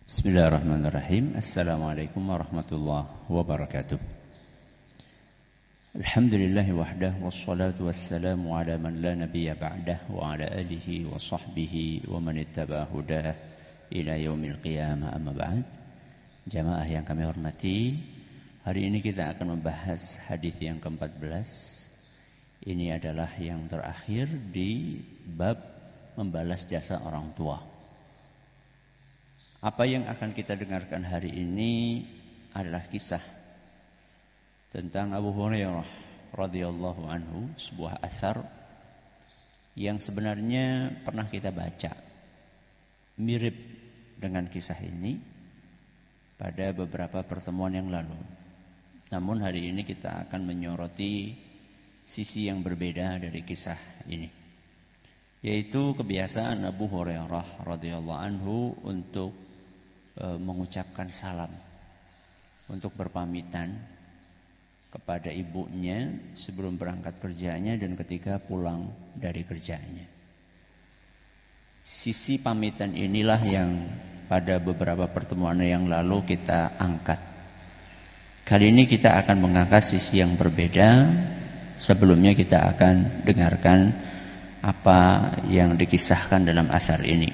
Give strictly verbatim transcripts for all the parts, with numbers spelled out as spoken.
Bismillahirrahmanirrahim. Assalamualaikum warahmatullahi wabarakatuh. Alhamdulillahi wahdah, wassalatu wassalamu ala man la nabiyya ba'dah, wa ala alihi wa sahbihi wa man ittaba hudah ila yaumil qiyamah, amma ba'd. Jamaah yang kami hormati, hari ini kita akan membahas hadis yang keempat belas. Ini adalah yang terakhir di bab membalas jasa orang tua. Apa yang akan kita dengarkan hari ini adalah kisah tentang Abu Hurairah radhiyallahu anhu, sebuah athar yang sebenarnya pernah kita baca, mirip dengan kisah ini pada beberapa pertemuan yang lalu. Namun hari ini kita akan menyoroti sisi yang berbeda dari kisah ini, yaitu kebiasaan Abu Hurairah radhiyallahu anhu untuk e, mengucapkan salam, untuk berpamitan kepada ibunya sebelum berangkat kerjanya dan ketika pulang dari kerjanya. Sisi pamitan inilah yang pada beberapa pertemuan yang lalu kita angkat. Kali ini kita akan mengangkat sisi yang berbeda. Sebelumnya kita akan dengarkan apa yang dikisahkan dalam athar ini.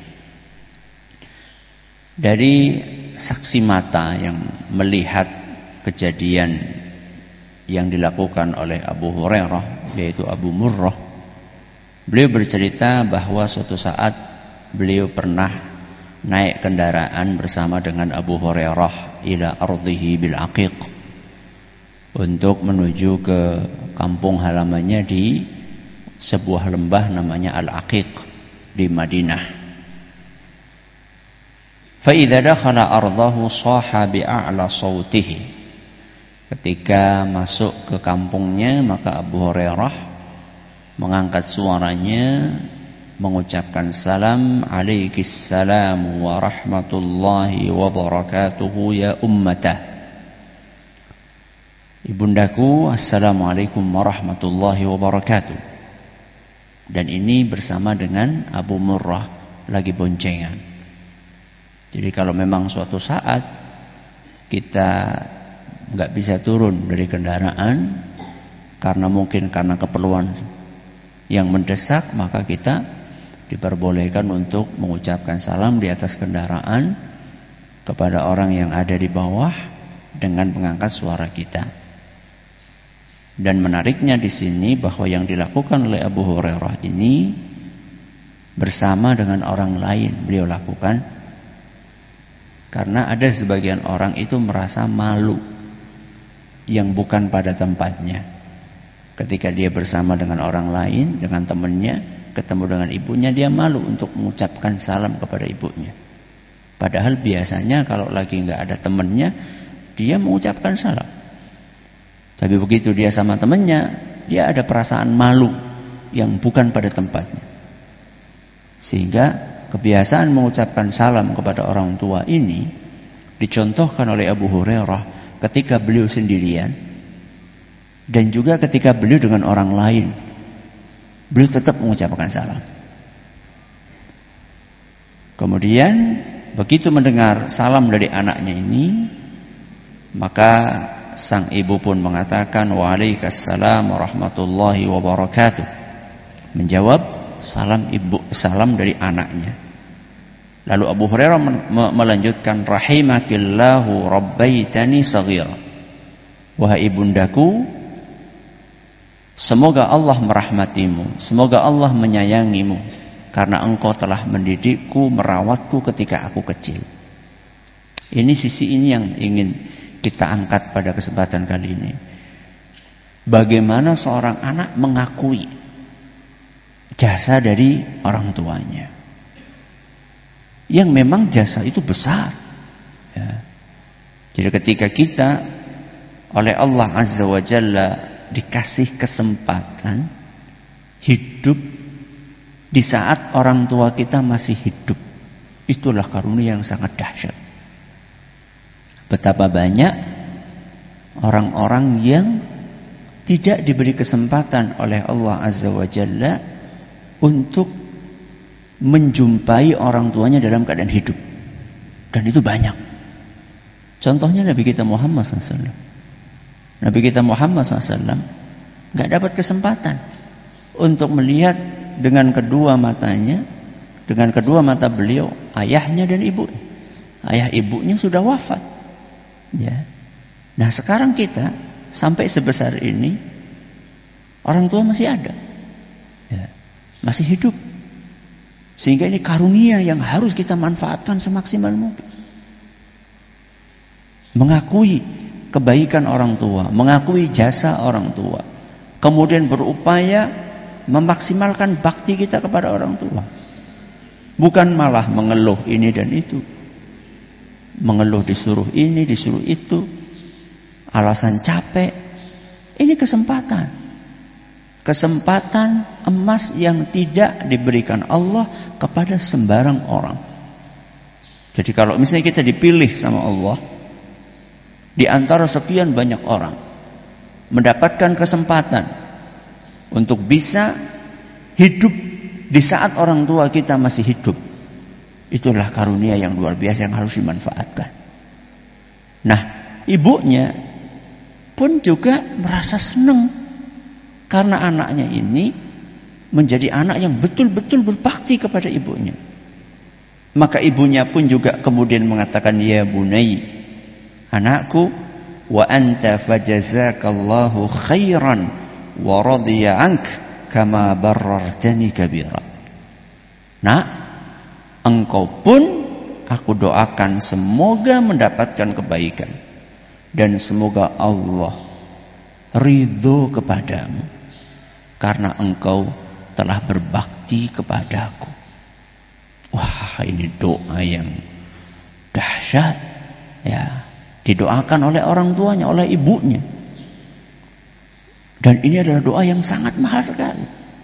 Dari saksi mata yang melihat kejadian yang dilakukan oleh Abu Hurairah, yaitu Abu Murrah, beliau bercerita bahwa suatu saat beliau pernah naik kendaraan bersama dengan Abu Hurairah ila ardhihi bil Aqiq, untuk menuju ke kampung halamannya di sebuah lembah namanya Al-Aqiq di Madinah. Fa idza dakhala ardahu shaha bi a'la sautihi. Ketika masuk ke kampungnya, maka Abu Hurairah mengangkat suaranya mengucapkan salam, alaikissalam wa rahmatullahi wa barakatuhu ya ummatah. Ibundaku, assalamualaikum warahmatullahi wabarakatuh. Dan ini bersama dengan Abu Murrah lagi boncengan. Jadi kalau memang suatu saat kita nggak bisa turun dari kendaraan karena mungkin karena keperluan yang mendesak, maka kita diperbolehkan untuk mengucapkan salam di atas kendaraan kepada orang yang ada di bawah dengan mengangkat suara kita. Dan menariknya di sini bahwa yang dilakukan oleh Abu Hurairah ini bersama dengan orang lain beliau lakukan, karena ada sebagian orang itu merasa malu yang bukan pada tempatnya. Ketika dia bersama dengan orang lain, dengan temannya, ketemu dengan ibunya, dia malu untuk mengucapkan salam kepada ibunya. Padahal biasanya kalau lagi nggak ada temannya, dia mengucapkan salam. Tapi begitu dia sama temannya, dia ada perasaan malu yang bukan pada tempatnya. Sehingga kebiasaan mengucapkan salam kepada orang tua ini dicontohkan oleh Abu Hurairah ketika beliau sendirian, dan juga ketika beliau dengan orang lain, beliau tetap mengucapkan salam. Kemudian begitu mendengar salam dari anaknya ini, maka sang ibu pun mengatakan, waalaikumsalam warahmatullahi wabarakatuh, menjawab salam ibu, salam dari anaknya. Lalu Abu Hurairah melanjutkan, rahimakillahu rabbaitani saghira, wahai ibundaku, semoga Allah merahmatimu, semoga Allah menyayangimu, karena engkau telah mendidikku, merawatku ketika aku kecil. Ini sisi ini yang ingin kita angkat pada kesempatan kali ini. Bagaimana seorang anak mengakui jasa dari orang tuanya, yang memang jasa itu besar, ya. Jadi ketika kita oleh Allah Azza wa Jalla dikasih kesempatan hidup di saat orang tua kita masih hidup, itulah karunia yang sangat dahsyat. Betapa banyak orang-orang yang tidak diberi kesempatan oleh Allah Azza wa Jalla untuk menjumpai orang tuanya dalam keadaan hidup. Dan itu banyak. Contohnya Nabi kita Muhammad shallallahu alaihi wasallam. Nabi kita Muhammad shallallahu alaihi wasallam gak dapat kesempatan untuk melihat dengan kedua matanya, dengan kedua mata beliau, ayahnya dan ibunya. Ayah ibunya sudah wafat. Ya. Nah sekarang kita sampai sebesar ini, orang tua masih ada, ya, masih hidup. Sehingga ini karunia yang harus kita manfaatkan semaksimal mungkin. Mengakui kebaikan orang tua, mengakui jasa orang tua, kemudian berupaya memaksimalkan bakti kita kepada orang tua. Bukan malah mengeluh ini dan itu, mengeluh disuruh ini, disuruh itu, alasan capek. Ini kesempatan, kesempatan emas yang tidak diberikan Allah kepada sembarang orang. Jadi kalau misalnya kita dipilih sama Allah di antara sekian banyak orang, mendapatkan kesempatan untuk bisa hidup di saat orang tua kita masih hidup, itulah karunia yang luar biasa yang harus dimanfaatkan. Nah, ibunya pun juga merasa senang karena anaknya ini menjadi anak yang betul-betul berbakti kepada ibunya. Maka ibunya pun juga kemudian mengatakan, ya bunai, anakku, wa anta fajazakallahu khairan wa radiya ank kama barartani kabira. Nah, engkau pun aku doakan semoga mendapatkan kebaikan dan semoga Allah ridho kepadamu karena engkau telah berbakti kepadaku. Wah, ini doa yang dahsyat, ya. Didoakan oleh orang tuanya, oleh ibunya. Dan ini adalah doa yang sangat mahal sekali.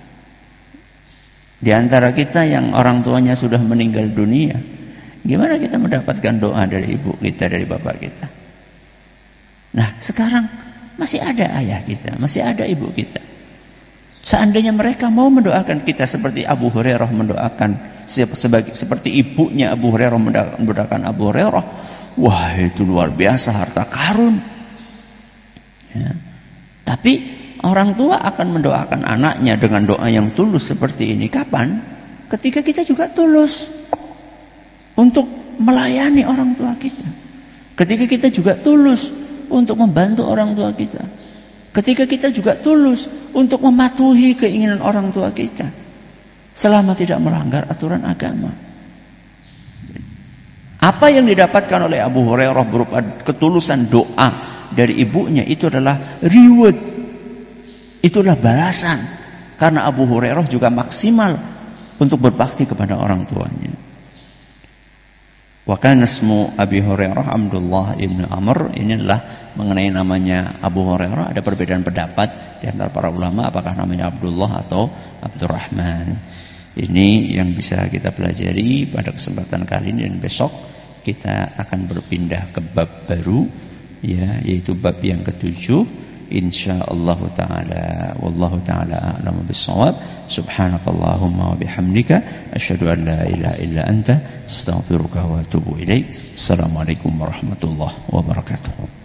Di antara kita yang orang tuanya sudah meninggal dunia, gimana kita mendapatkan doa dari ibu kita, dari bapak kita? Nah, sekarang masih ada ayah kita, masih ada ibu kita. Seandainya mereka mau mendoakan kita seperti Abu Hurairah mendoakan, sebagai, seperti ibunya Abu Hurairah mendoakan Abu Hurairah, wah itu luar biasa, harta karun. Ya. Tapi orang tua akan mendoakan anaknya dengan doa yang tulus seperti ini. Kapan? Ketika kita juga tulus untuk melayani orang tua kita. Ketika kita juga tulus untuk membantu orang tua kita. Ketika kita juga tulus untuk mematuhi keinginan orang tua kita, selama tidak melanggar aturan agama. Apa yang didapatkan oleh Abu Hurairah berupa ketulusan doa dari ibunya itu adalah reward, itulah balasan. Karena Abu Hurairah juga maksimal untuk berbakti kepada orang tuanya. Wa kana ismu Abi Hurairah Abdullah ibn Amr. Ini adalah mengenai namanya Abu Hurairah. Ada perbedaan pendapat di antara para ulama apakah namanya Abdullah atau Abdurrahman. Ini yang bisa kita pelajari pada kesempatan kali ini, dan besok kita akan berpindah ke bab baru, ya, yaitu bab yang ketujuh insyaallah taala. Wallahu taala a'lamu bissawab. Subhanakallahumma wa bihamdika asyhadu an la ilaha illa anta astaghfiruka wa atubu ilaik. Assalamualaikum warahmatullahi wabarakatuh.